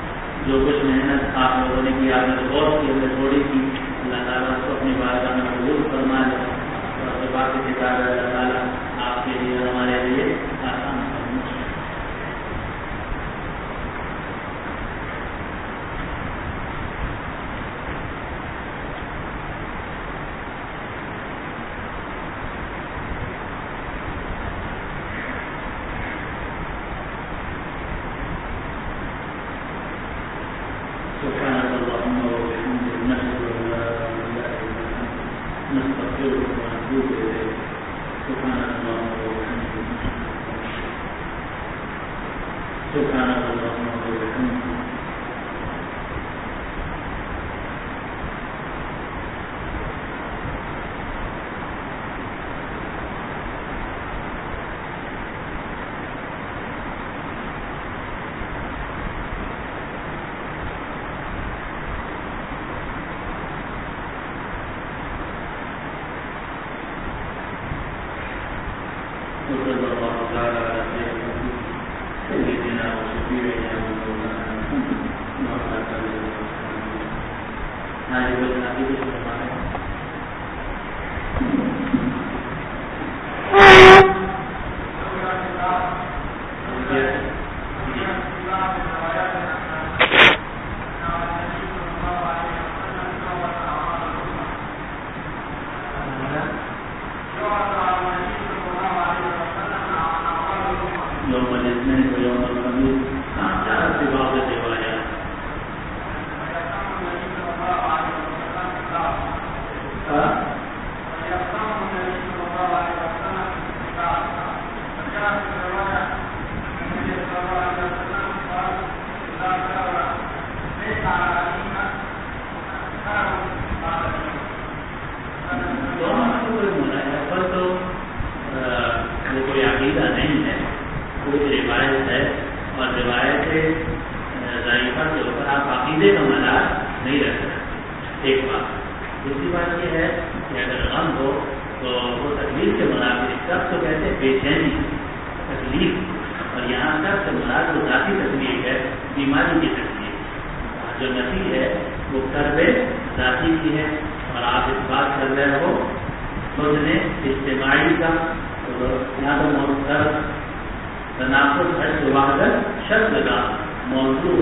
جو کچھ محنت آپ لوگوں نے کی, آپ نے غور کی, ہم نے تھوڑی کی, اللہ تعالیٰ اس کو اپنی بارگاہ میں قبول فرمائے. اور جو باقی کتاب ہے اللہ تعالیٰ آپ کے لیے ہمارے لیے آسان فرمائے.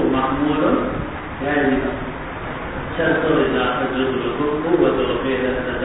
شرط و اضافت جو قوت و